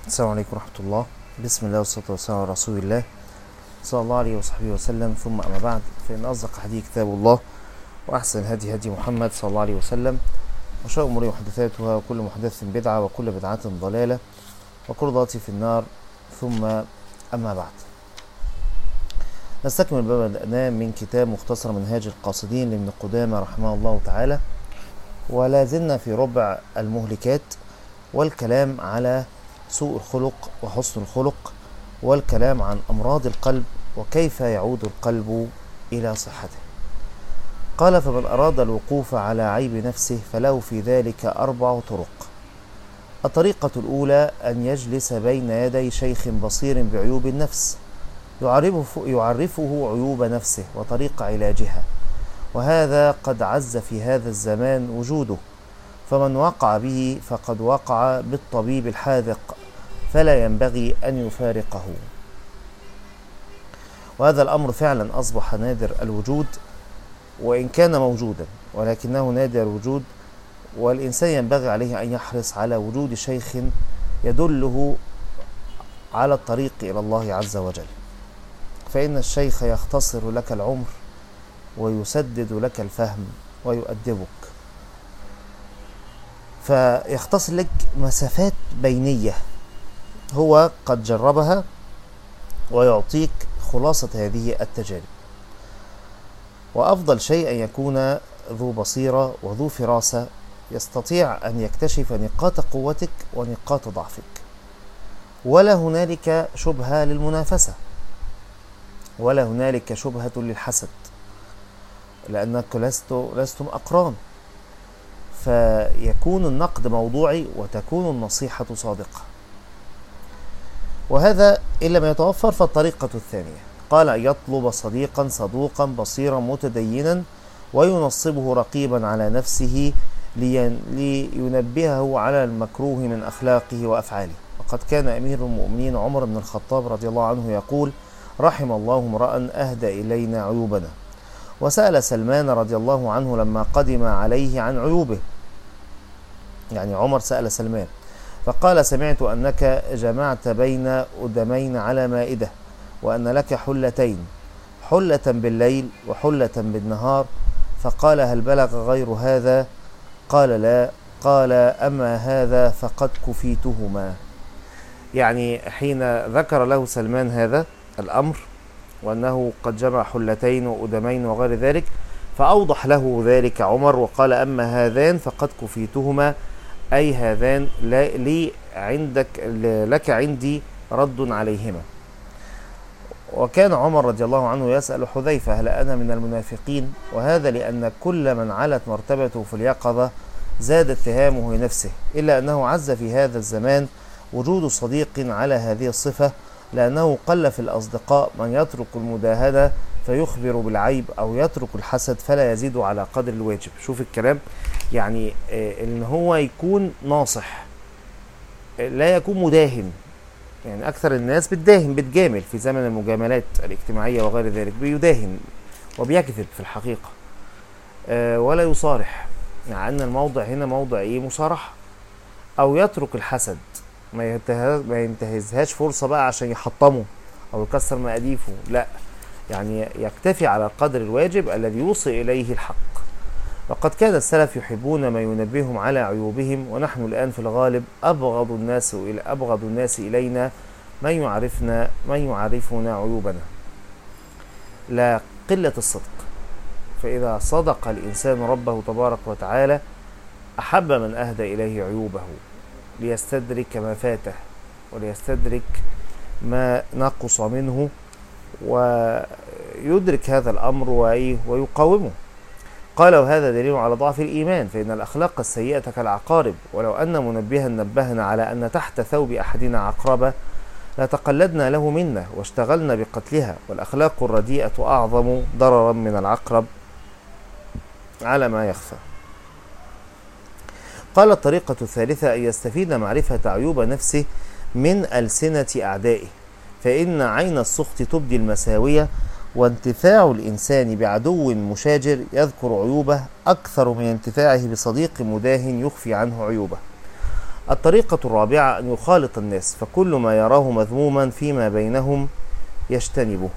السلام عليكم ورحمة الله. بسم الله والصلاة والسلام على رسول الله صلى الله عليه وصحبه وسلم، ثم أما بعد، فإن أصدق الحديث كتاب الله، وأحسن الهدي هدي محمد صلى الله عليه وسلم، وشر الأمور محدثاتها، وكل محدث بدعة، وكل بدعة ضلالة، وكل ضلالة في النار. ثم أما بعد، نستكمل ما بدأناه من كتاب مختصر منهاج القاصدين لابن قدامة رحمه الله تعالى، ولا زلنا في ربع المهلكات، والكلام على سوء الخلق وحسن الخلق، والكلام عن أمراض القلب وكيف يعود القلب إلى صحته. قال: فمن أراد الوقوف على عيب نفسه فله في ذلك 4 طرق. الطريقة الأولى أن يجلس بين يدي شيخ بصير بعيوب النفس يعرفه عيوب نفسه وطريق علاجها، وهذا قد عز في هذا الزمان وجوده، فمن وقع به فقد وقع بالطبيب الحاذق، فلا ينبغي أن يفارقه. وهذا الأمر فعلا أصبح نادر الوجود، وإن كان موجودا ولكنه نادر الوجود، والإنسان ينبغي عليه أن يحرص على وجود شيخ يدله على الطريق إلى الله عز وجل، فإن الشيخ يختصر لك العمر ويسدد لك الفهم ويؤدبك، فيختصر لك مسافات بينية هو قد جربها، ويعطيك خلاصة هذه التجارب. وأفضل شيء أن يكون ذو بصيرة وذو فراسة، يستطيع أن يكتشف نقاط قوتك ونقاط ضعفك، ولا هنالك شبهة للمنافسة، ولا هنالك شبهة للحسد، لأنك لستم أقران، فيكون النقد موضوعي وتكون النصيحة صادقة. وهذا إن لم يتوفر فالطريقة الثانية. قال: أن يطلب صديقا صدوقا بصيرا متدينا وينصبه رقيبا على نفسه لينبهه على المكروه من أخلاقه وأفعاله. وقد كان أمير المؤمنين عمر بن الخطاب رضي الله عنه يقول: رحم الله امرأ أهدى إلينا عيوبنا. وسأل سلمان رضي الله عنه لما قدم عليه عن عيوبه، يعني عمر سأل سلمان فقال: سمعت أنك جمعت بين أدمين على مائدة، وأن لك حلتين، حلة بالليل وحلة بالنهار. فقال: هل بلغ غير هذا؟ قال: لا. قال: أما هذا فقد كفيتهما. يعني حين ذكر له سلمان هذا الأمر، وأنه قد جمع حلتين وأدمين وغير ذلك، فأوضح له ذلك عمر وقال: أما هذان فقد كفيتهما، أي هذان لي عندك، لك عندي رد عليهما. وكان عمر رضي الله عنه يسأل حذيفة: هل أنا من المنافقين؟ وهذا لأن كل من علت مرتبته في اليقظة زاد اتهامه لنفسه، إلا أنه عز في هذا الزمان وجود صديق على هذه الصفة، لأنه قل في الأصدقاء من يترك المداهنة فيخبر بالعيب، أو يترك الحسد فلا يزيد على قدر الواجب. شوف الكلام، يعني إن هو يكون ناصح، لا يكون مداهن. يعني أكثر الناس بتجامل في زمن المجاملات الاجتماعية وغير ذلك، بيداهن وبيكذب في الحقيقة، ولا يصارح، مع أن الموضع هنا موضع مصارحة. أو يترك الحسد، ما ينتهزهاش فرصة بقى عشان يحطمه أو يكسر مقاديفه، لا، يعني يكتفي على القدر الواجب الذي يوصل إليه الحق. وقد كان السلف يحبون ما ينبههم على عيوبهم، ونحن الآن في الغالب أبغض الناس إلينا من يعرفنا عيوبنا، لا قلة الصدق. فإذا صدق الإنسان ربه تبارك وتعالى أحب من أهدى إليه عيوبه، ليستدرك ما فاته وليستدرك ما نقص منه، ويدرك هذا الأمر ويقاومه. قال: وهذا دليل على ضعف الإيمان، فإن الأخلاق السيئة كالعقارب، ولو أن منبها نبهنا على أن تحت ثوب أحدنا عقربة لتقلدنا له منا واشتغلنا بقتلها، والأخلاق الرديئة أعظم ضررا من العقرب على ما يخفى. قال: الطريقة الثالثة أن يستفيد معرفة عيوب نفسه من ألسنة أعدائه، فإن عين السخط تبدي المساوية، وانتفاع الإنسان بعدو مشاجر يذكر عيوبه أكثر من انتفاعه بصديق مداهن يخفي عنه عيوبه. الطريقة الرابعة أن يخالط الناس، فكل ما يراه مذموما فيما بينهم يجتنبه.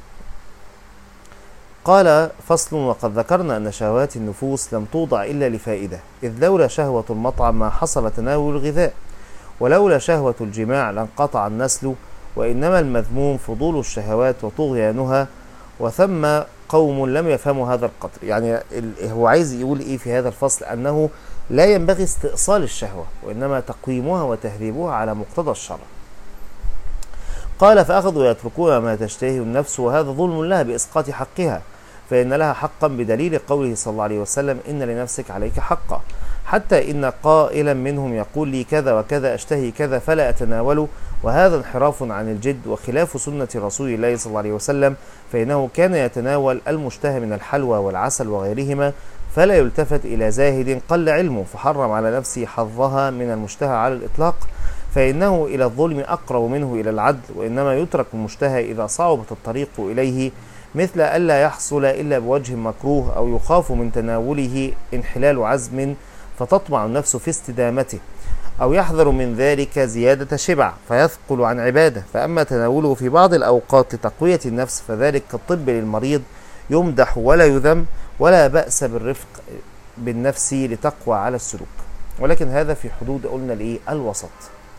قال: فصل: وقد ذكرنا أن شهوات النفوس لم توضع إلا لفائدة، إذ لولا شهوة المطعم ما حصل تناول الغذاء، ولولا شهوة الجماع لانقطع النسل، وإنما المذموم فضول الشهوات وطغيانها، وثم قوم لم يفهموا هذا القدر. يعني هو عايز يقول إيه في هذا الفصل؟ أنه لا ينبغي استئصال الشهوة، وإنما تقويمها وتهذيبها على مقتضى الشرع. قال: فأخذوا يتركون ما تشتهي النفس، وهذا ظلم لها بإسقاط حقها، فإن لها حقا بدليل قوله صلى الله عليه وسلم: إن لنفسك عليك حقا، حتى إن قائلا منهم يقول لي كذا وكذا أشتهي كذا فلا أتناوله، وهذا انحراف عن الجد وخلاف سنة رسول الله صلى الله عليه وسلم، فإنه كان يتناول المشتهى من الحلوى والعسل وغيرهما، فلا يلتفت إلى زاهد قل علمه فحرم على نفسه حظها من المشتهى على الإطلاق، فإنه إلى الظلم أقرب منه إلى العدل، وإنما يترك المشتهى إذا صعبت الطريق إليه، مثل ألا يحصل إلا بوجه مكروه، أو يخاف من تناوله انحلال عزم فتطمع النفس في استدامته، أو يحذر من ذلك زيادة شبع فيثقل عن عبادة. فأما تناوله في بعض الأوقات لتقوية النفس فذلك كالطب للمريض، يمدح ولا يذم، ولا بأس بالرفق بالنفس لتقوى على السلوك، ولكن هذا في حدود قلنا الوسط.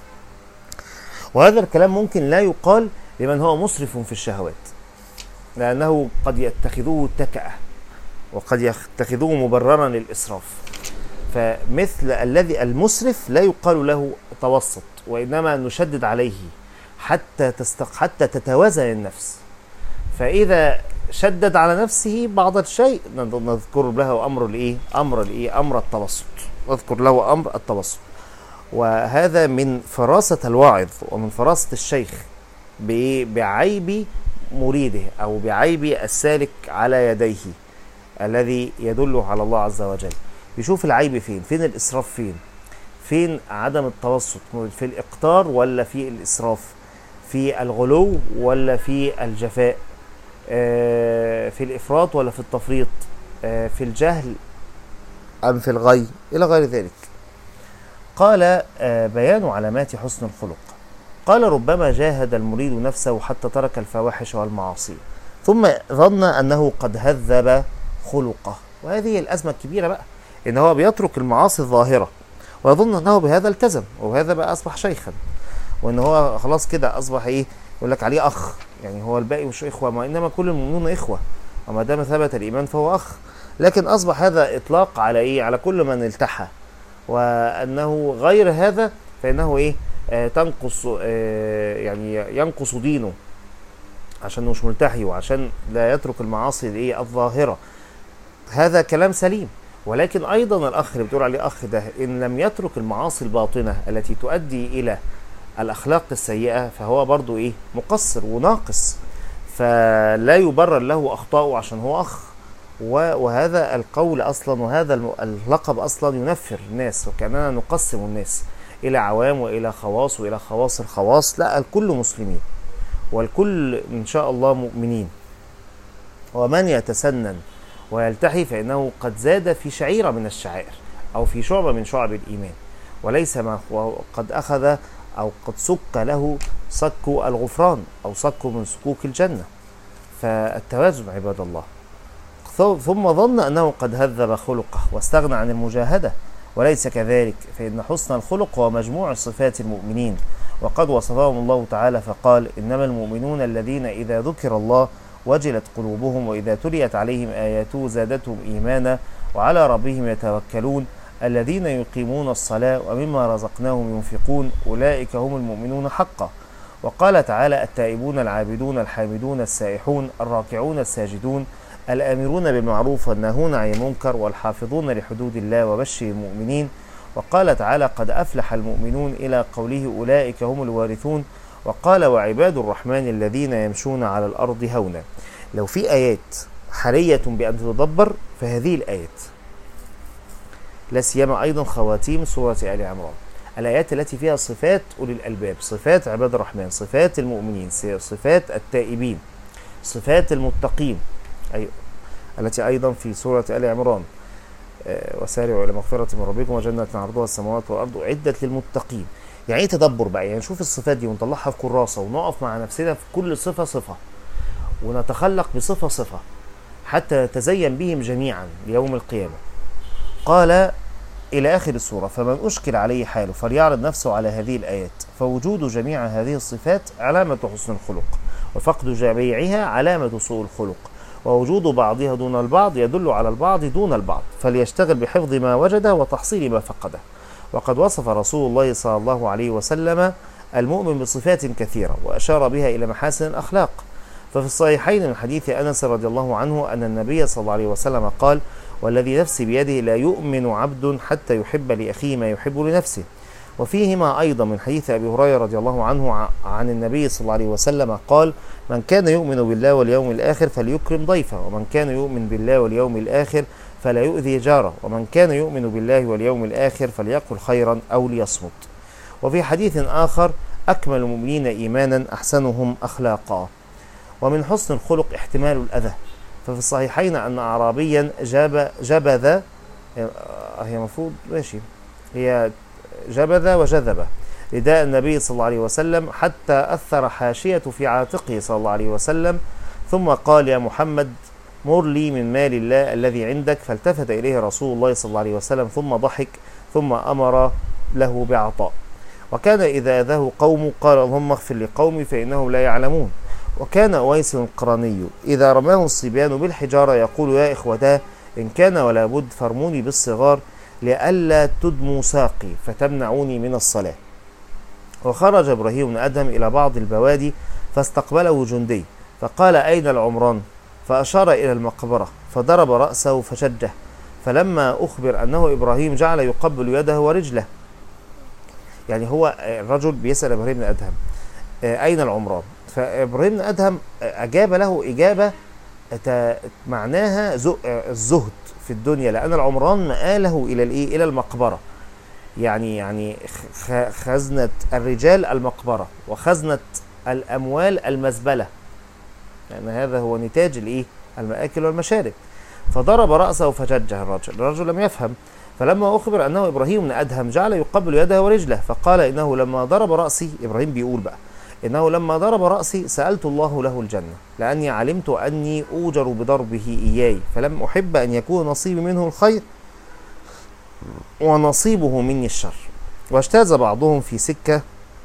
وهذا الكلام ممكن لا يقال لمن هو مسرف في الشهوات، لأنه قد يتخذوه تكأة، وقد يتخذوه مبررا للإسراف. فمثل الذي المسرف لا يقال له توسط، وإنما نشدد عليه حتى تتوازن النفس. فإذا شدد على نفسه بعض الشيء نذكر له أمر التوسط، نذكر له أمر التوسط. وهذا من فراسة الواعظ ومن فراسة الشيخ بعيب مريده أو بعيب السالك على يديه الذي يدل على الله عز وجل. يشوف العيب فين الإسراف، فين عدم التوسط، في الإقتار ولا في الإسراف، في الغلو ولا في الجفاء، في الإفراط ولا في التفريط، في الجهل أم في الغي، إلى غير ذلك. قال: بيان علامات حسن الخلق. قال: ربما جاهد المريد نفسه حتى ترك الفواحش والمعاصي، ثم ظن أنه قد هذب خلقه. وهذه الأزمة الكبيرة بقى، إن هو بيترك المعاصي الظاهرة ويظن أنه بهذا التزم، وهذا بقى أصبح شيخا، وإن هو خلاص كده أصبح يقول لك عليه أخ، يعني هو الباقي مش إخوة، ما إنما كل المؤمنون إخوة، وما دام ثبت الإيمان فهو أخ. لكن أصبح هذا إطلاق على على كل من التحى، وأنه غير هذا فإنه تنقص يعني ينقص دينه عشان مش ملتحي، وعشان لا يترك المعاصي الظاهرة. هذا كلام سليم، ولكن أيضا الأخ اللي بتقول عليه أخ ده إن لم يترك المعاصي الباطنة التي تؤدي إلى الأخلاق السيئة فهو برضو مقصر وناقص، فلا يبرر له أخطاؤه عشان هو أخ. وهذا القول أصلا وهذا اللقب أصلا ينفر الناس، وكأننا نقسم الناس إلى عوام وإلى خواص وإلى خواص الخواص. لا، الكل مسلمين والكل إن شاء الله مؤمنين. ومن يتسنن ويلتحي فإنه قد زاد في شعيرة من الشعائر أو في شعبة من شعب الإيمان، وليس ما قد أخذ أو قد سك له صك الغفران أو صك من صكوك الجنة. فالتوازن عباد الله. ثم ظن أنه قد هذب خلقه واستغنى عن المجاهدة، وليس كذلك، فإن حسن الخلق هو مجموع صفات المؤمنين، وقد وصفهم الله تعالى فقال: إنما المؤمنون الذين إذا ذكر الله وجلت قلوبهم وإذا تليت عليهم آياته زادتهم إيمانا وعلى ربهم يتوكلون الذين يقيمون الصلاة ومما رزقناهم ينفقون أولئك هم المؤمنون حقا. وقال تعالى: التائبون العابدون الحامدون السائحون الراكعون الساجدون الآمرون بالمعروف والناهون عن المنكر والحافظون لحدود الله وبشر المؤمنين. وقال تعالى: قد أفلح المؤمنون إلى قوله: أولئك هم الوارثون. وقال: وعباد الرحمن الذين يمشون على الأرض هونا. لو في آيات حرية بأن تتدبر فهذه الآيات، لا سيما أيضا خواتيم سورة آل عمران، الآيات التي فيها صفات أولي الألباب، صفات عباد الرحمن، صفات المؤمنين، صفات التائبين، صفات المتقين، التي أيضا في سورة آل عمران: وسارعوا إلى مغفرة من ربكم وجنة عرضها السماوات والأرض أعدت للمتقين. يعني ايه تدبر بقى؟ يعني نشوف الصفات دي ونطلعها في كراسة ونقف مع نفسنا في كل صفة صفة، ونتخلق بصفة صفة حتى نتزين بهم جميعا ليوم القيامة. قال إلى آخر السورة: فمن أشكل عليه حاله فليعرض نفسه على هذه الآيات، فوجود جميع هذه الصفات علامة حسن الخلق، وفقد جميعها علامة سوء الخلق، ووجود بعضها دون البعض يدل على البعض دون البعض، فليشتغل بحفظ ما وجده وتحصيل ما فقده. وقد وصف رسول الله صلى الله عليه وسلم المؤمن بصفات كثيرة وأشار بها إلى محاسن الأخلاق. ففي الصحيحين من حديث أنس رضي الله عنه أن النبي صلى الله عليه وسلم قال: والذي نفسي بيده لا يؤمن عبد حتى يحب لأخيه ما يحب لنفسه. وفيهما أيضا من حديث أبي هريرة رضي الله عنه عن النبي صلى الله عليه وسلم قال: من كان يؤمن بالله واليوم الآخر فليكرم ضيفه، ومن كان يؤمن بالله واليوم الآخر فلا يؤذي جاره، ومن كان يؤمن بالله واليوم الآخر فليقل خيرا أو ليصمت. وفي حديث آخر: أكمل المؤمنين إيمانا أحسنهم أخلاقا. ومن حسن الخلق احتمال الأذى، ففي الصحيحين أن أعرابيا جبذ، هي مفروض ماشي، هي جبذ وجذب رداء النبي صلى الله عليه وسلم حتى أثر حاشية في عاتقه صلى الله عليه وسلم، ثم قال: يا محمد مر لي من مال الله الذي عندك، فالتفت إليه رسول الله صلى الله عليه وسلم ثم ضحك، ثم أمر له بعطاء. وكان إذا أذاه قوم قال: اللهم اغفر لقومي فإنهم لا يعلمون. وكان أويس القرني إذا رماه الصبيان بالحجارة يقول: يا إخوتاه إن كان ولا بد فارموني بالصغار لئلا تدموا ساقي فتمنعوني من الصلاة. وخرج إبراهيم بن أدهم إلى بعض البوادي فاستقبله جندي فقال: أين العمران؟ فأشار إلى المقبرة فضرب رأسه فشجه، فلما أخبر أنه إبراهيم جعل يقبل يده ورجله. يعني هو الرجل بيسأل إبراهيم بن أدهم أين العمران؟ فإبراهيم بن أدهم أجاب له إجابة معناها الزهد في الدنيا، لأن العمران مآله إلى المقبرة، يعني خزنة الرجال المقبرة، وخزنة الأموال المزبلة، لأن يعني هذا هو نتاج المآكل والمشارب. فضرب رأسه فججه الرجل لم يفهم، فلما أخبر أنه إبراهيم بن أدهم جعل يقبل يده ورجله، فقال: إنه لما ضرب رأسي، إبراهيم بيقول بقى، إنه لما ضرب رأسي سألت الله له الجنة، لأني علمت أني أوجر بضربه إياي، فلم أحب أن يكون نصيبي منه الخير ونصيبه مني الشر. واجتاز بعضهم في سكة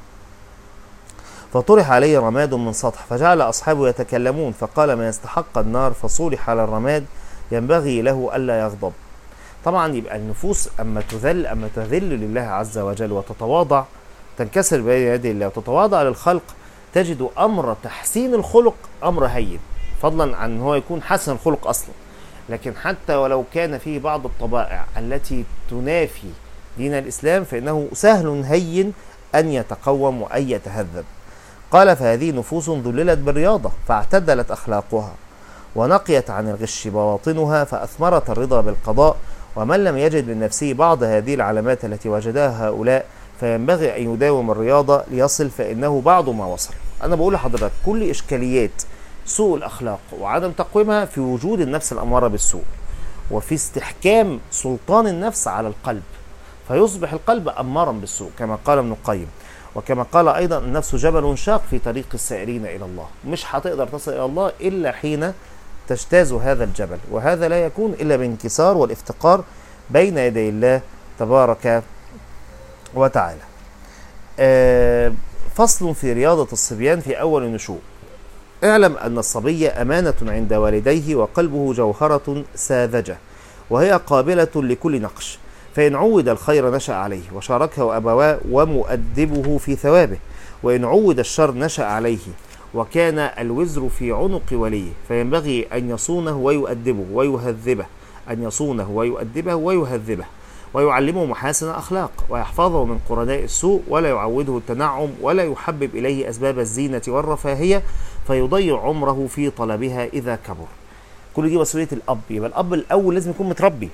فطرح عليه رماد من سطح، فجعل أصحابه يتكلمون، فقال: من يستحق النار فصولح على الرماد ينبغي له ألا يغضب. طبعا يبقى النفوس أما تذل لله عز وجل وتتواضع، تنكسر بين يدي الله وتتواضع للخلق، تجد أمر تحسين الخلق أمر هين، فضلا عن هو يكون حسن الخلق أصلا. لكن حتى ولو كان فيه بعض الطبائع التي تنافي دين الإسلام فإنه سهل هين أن يتقوم وأن يتهذب. قال: فهذه نفوس ذللت بالرياضة فاعتدلت أخلاقها، ونقيت عن الغش بواطنها فأثمرت الرضا بالقضاء. ومن لم يجد من نفسه بعض هذه العلامات التي وجدها هؤلاء فينبغي أن يداوم الرياضة ليصل، فإنه بعض ما وصل. أنا بقول لحضرتك كل إشكاليات سوء الأخلاق وعدم تقويمها في وجود النفس الأمارة بالسوء، وفي استحكام سلطان النفس على القلب، فيصبح القلب أمارا بالسوء كما قال ابن القيم. وكما قال أيضا: النفس جبل شاق في طريق السائرين إلى الله، مش هتقدر تصل إلى الله إلا حين تجتاز هذا الجبل، وهذا لا يكون إلا بانكسار والافتقار بين يدي الله تبارك وتعالى. فصل في رياضة الصبيان في أول النشوء. اعلم أن الصبي أمانة عند والديه، وقلبه جوهرة ساذجة، وهي قابلة لكل نقش، فإن عود الخير نشأ عليه وشاركه أبواه ومؤدبه في ثوابه، وإن عود الشر نشأ عليه وكان الوزر في عنق وليه، فينبغي أن يصونه ويؤدبه ويهذبه، ويعلمه محاسن أخلاق، ويحفظه من قرناء السوء، ولا يعوده التنعم، ولا يحبب إليه أسباب الزينة والرفاهية فيضيع عمره في طلبها إذا كبر. كل دي مسؤولية الأب. يبقى الأب الأول لازم يكون متربي،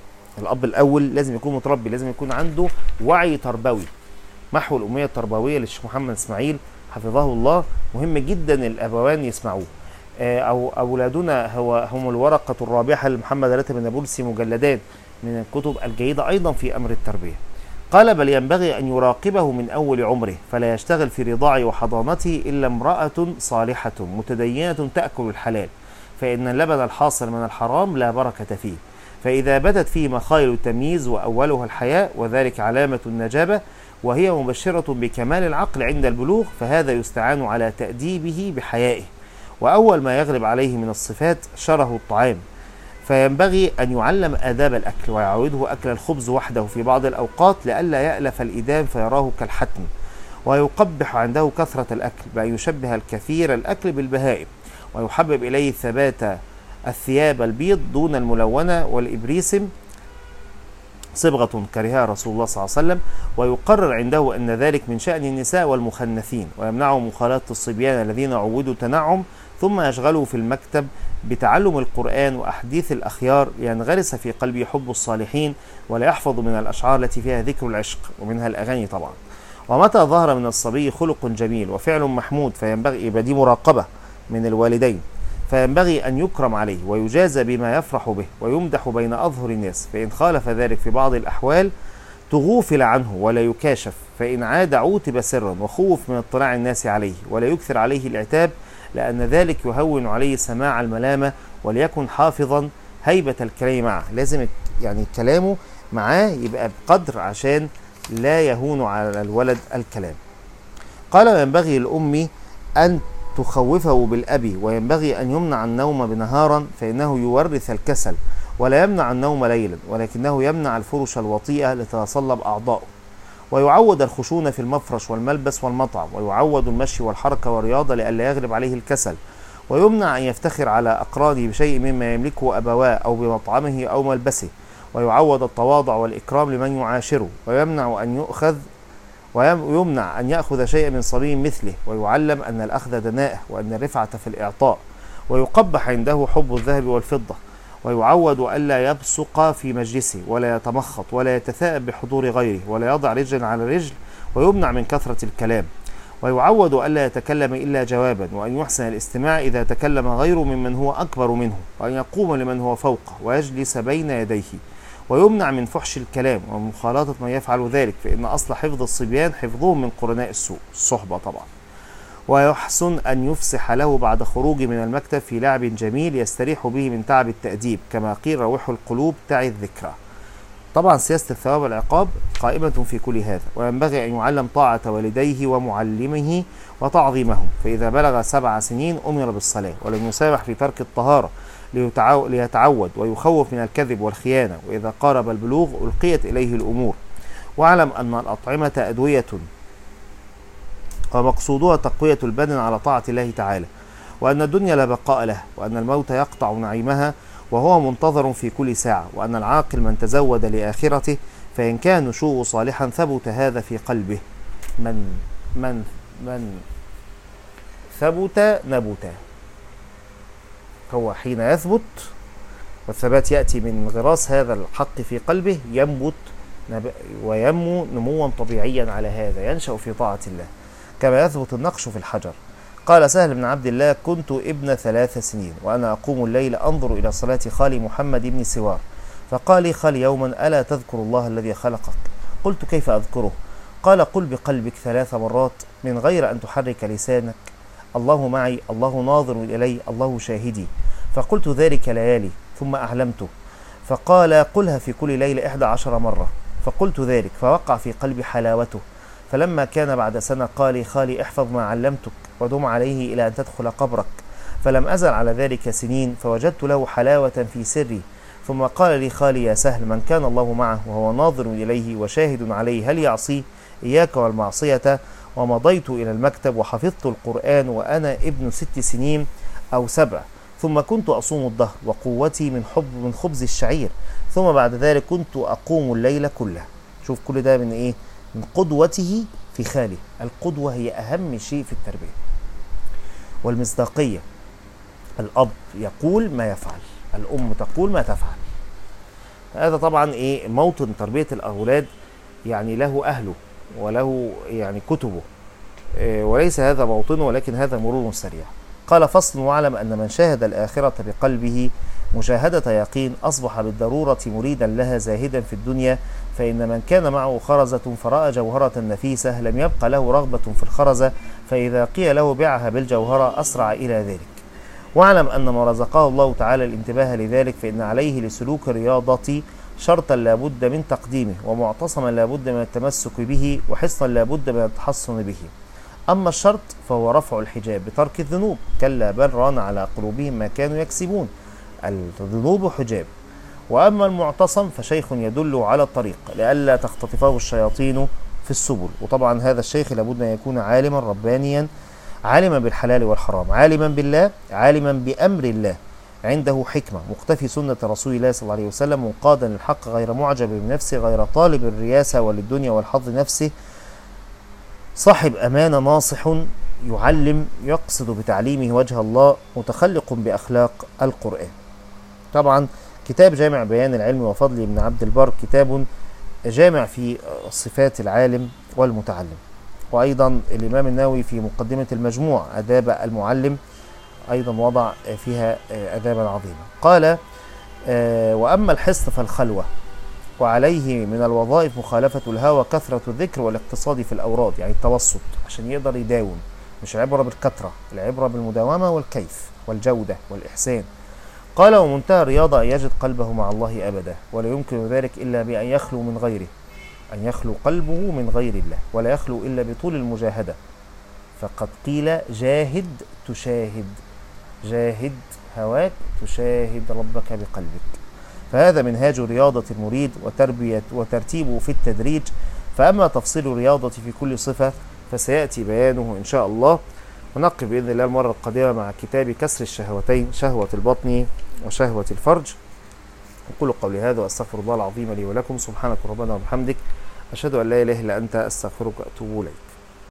لازم يكون عنده وعي تربوي. محو الأمية التربوية للشيخ محمد إسماعيل حفظه الله مهم جدا الأبوان يسمعوه. أو أولادنا هم الورقة الرابحة لمحمد راتب النابلسي، مجلدات من الكتب الجيدة أيضا في أمر التربية. قال: بل ينبغي أن يراقبه من أول عمره، فلا يشتغل في رضاعه وحضانته إلا امرأة صالحة متدينة تأكل الحلال، فإن اللبن الحاصل من الحرام لا بركة فيه، فإذا بدت فيه مخايل التمييز وأولها الحياء، وذلك علامة النجابة وهي مبشرة بكمال العقل عند البلوغ، فهذا يستعان على تأديبه بحيائه. وأول ما يغلب عليه من الصفات شره الطعام، فينبغي أن يعلم آداب الأكل، ويعوده أكل الخبز وحده في بعض الأوقات لئلا يألف الإدام فيراه كالحتم، ويقبح عنده كثرة الأكل بأن يشبه الكثير الأكل بالبهائم، ويحبب إليه ثبات الثياب البيض دون الملونة والإبريسم، صبغة كرهها رسول الله صلى الله عليه وسلم، ويقرر عنده أن ذلك من شأن النساء والمخنثين، ويمنعه مخالطة الصبيان الذين عودوا التنعم، ثم يشغله في المكتب بتعلم القرآن وأحاديث الأخيار، لينغرس في قلبه حب الصالحين، ولا يحفظ من الأشعار التي فيها ذكر العشق، ومنها الأغاني طبعا. ومتى ظهر من الصبي خلق جميل وفعل محمود فينبغي، يبقى دي مراقبة من الوالدين، فينبغي أن يكرم عليه ويجازى بما يفرح به ويمدح بين أظهر الناس، فإن خالف ذلك في بعض الأحوال تغوفل عنه ولا يكاشف، فإن عاد عوتب سرا وخوف من اطلاع الناس عليه، ولا يكثر عليه العتاب، لأن ذلك يهون عليه سماع الملامة، وليكن حافظا هيبة الكلام معه، لازم يعني كلامه معاه يبقى بقدر عشان لا يهون على الولد الكلام. قال: وينبغي للأم أن تخوفه بالأبي، وينبغي أن يمنع النوم بنهارا فإنه يورث الكسل، ولا يمنع النوم ليلا، ولكنه يمنع الفرش الوطيئة لتتصلب أعضاؤه، ويعود الخشونة في المفرش والملبس والمطعم، ويعود المشي والحركة والرياضة لئلا يغلب عليه الكسل، ويمنع أن يفتخر على أقرانه بشيء مما يملكه أبواه أو بمطعمه أو ملبسه، ويعود التواضع والإكرام لمن يعاشره، ويمنع أن يأخذ شيئا من صبي مثله، ويعلم أن الأخذ دناءه وأن الرفعة في الإعطاء، ويقبح عنده حب الذهب والفضة، ويعود ألا يبصق في مجلسه ولا يتمخط ولا يتثاءب بحضور غيره، ولا يضع رجل على رجل، ويمنع من كثرة الكلام، ويعود ألا يتكلم إلا جوابا، وأن يحسن الاستماع إذا تكلم غيره ممن هو أكبر منه، وأن يقوم لمن هو فوقه ويجلس بين يديه، ويمنع من فحش الكلام ومخالطة من يفعل ذلك، فإن أصل حفظ الصبيان حفظهم من قرناء السوء، الصحبة طبعا. ويحسن أن يفسح له بعد خروجه من المكتب في لعب جميل يستريح به من تعب التأديب، كما قيل: روح القلوب تعي الذكرى. طبعا سياسة الثواب والعقاب قائمة في كل هذا. وينبغي أن يعلم طاعة والديه ومعلمه وتعظيمهم، فإذا بلغ 7 سنين أمر بالصلاة، ولم يسامح في ترك الطهارة ليتعود، ويخوف من الكذب والخيانة، وإذا قارب البلوغ ألقيت إليه الأمور. واعلم أن الأطعمة أدوية ومقصودها تقوية البدن على طاعة الله تعالى، وأن الدنيا لا بقاء لها، وأن الموت يقطع نعيمها وهو منتظر في كل ساعة، وأن العاقل من تزود لآخرته، فإن كان نشوء صالحا ثبت هذا في قلبه، من ثبت نبت، هو حين يثبت والثبات يأتي من انغراس هذا الحق في قلبه ينبت وينمو نموا طبيعيا، على هذا ينشأ في طاعة الله كما يثبت النقش في الحجر. قال سهل بن عبد الله: كنت ابن 3 سنين وأنا أقوم الليل أنظر إلى صلاة خالي محمد بن سوار، فقال لي خالي يوما: ألا تذكر الله الذي خلقك؟ قلت: كيف أذكره؟ قال: قل بقلبك 3 مرات من غير أن تحرك لسانك: الله معي، الله ناظر إلي، الله شاهدي. فقلت ذلك ليالي، ثم أعلمته. فقال: قلها في كل ليلة 11 مرة. فقلت ذلك، فوقع في قلبي حلاوته. فلما كان بعد سنة قال لي خالي: احفظ ما علمتك ودم عليه إلى أن تدخل قبرك. فلم أزل على ذلك سنين، فوجدت له حلاوة في سري. ثم قال لي خالي: يا سهل، من كان الله معه وهو ناظر إليه وشاهد عليه هل يعصيه؟ إياك والمعصية. ومضيت إلى المكتب وحفظت القرآن وأنا ابن 6 سنين أو 7. ثم كنت أصوم الظهر وقوتي من خبز الشعير. ثم بعد ذلك كنت أقوم الليل كله. شوف كل ده من إيه؟ من قدوته في خاله. القدوة هي أهم شيء في التربية والمصداقية. الأب يقول ما يفعل، الأم تقول ما تفعل. هذا طبعا إيه موطن تربية الأولاد، يعني له أهله وله يعني كتبه، وليس هذا موطنه، ولكن هذا مرور سريع. قال: فصل: واعلم أن من شاهد الآخرة بقلبه مشاهدة يقين أصبح بالضرورة مريدا لها زاهدا في الدنيا، فإن من كان معه خرزة فرأى جوهرة نفيسة لم يبق له رغبة في الخرزة، فإذا قيل له بيعها بالجوهرة أسرع إلى ذلك. واعلم أن ما رزقه الله تعالى الانتباه لذلك، فإن عليه لسلوك الرياضة شرطا لا بد من تقديمه، ومعتصما لا بد من التمسك به، وحصنا لا بد من التحصن به. أما الشرط فهو رفع الحجاب بترك الذنوب، كلا بل ران على قلوبهم ما كانوا يكسبون، الذنوب حجاب. وأما المعتصم فشيخ يدل على الطريق لئلا تختطفه الشياطين في السبل. وطبعا هذا الشيخ لابد أن يكون عالما ربانيا، عالما بالحلال والحرام، عالما بالله، عالما بأمر الله، عنده حكمة، مقتفي سنة رسول الله صلى الله عليه وسلم، منقادا للحق، غير معجب بنفسه، غير طالب الرياسة وللدنيا والحظ نفسه، صاحب أمانة، ناصح، يعلم، يقصد بتعليمه وجه الله، متخلق بأخلاق القرآن. طبعا كتاب جامع بيان العلم وفضل ابن عبد البر كتاب جامع في صفات العالم والمتعلم. وأيضا الإمام النووي في مقدمة المجموع آداب المعلم أيضا وضع فيها آدابا عظيمة. قال: وأما الحصن فالخلوة، وعليه من الوظائف مخالفة الهوى، كثرة الذكر والاقتصاد في الأوراد، يعني التوسط عشان يقدر يداوم، مش العبرة بالكثرة، العبرة بالمداومة والكيف والجودة والإحسان. قال: ومنتهى الرياضة أن يجد قلبه مع الله أبدا، ولا يمكن ذلك إلا بأن يخلو من غيره، أن يخلو قلبه من غير الله، ولا يخلو إلا بطول المجاهدة. فقد قيل: جاهد تشاهد، جاهد هواك تشاهد ربك بقلبك. فهذا منهاج رياضة المريد وتربية وترتيبه في التدريج. فأما تفصيل الرياضة في كل صفة فسيأتي بيانه إن شاء الله. ونقف بإذن الله المرة القادمة مع كتاب كسر الشهوتين، شهوة البطن وشهوة الفرج. أقول قولي هذا وأستغفر الله العظيم لي ولكم. سبحانك ربنا وبحمدك، أشهد أن لا إله إلا أنت، أستغفرك وأتوب إليك.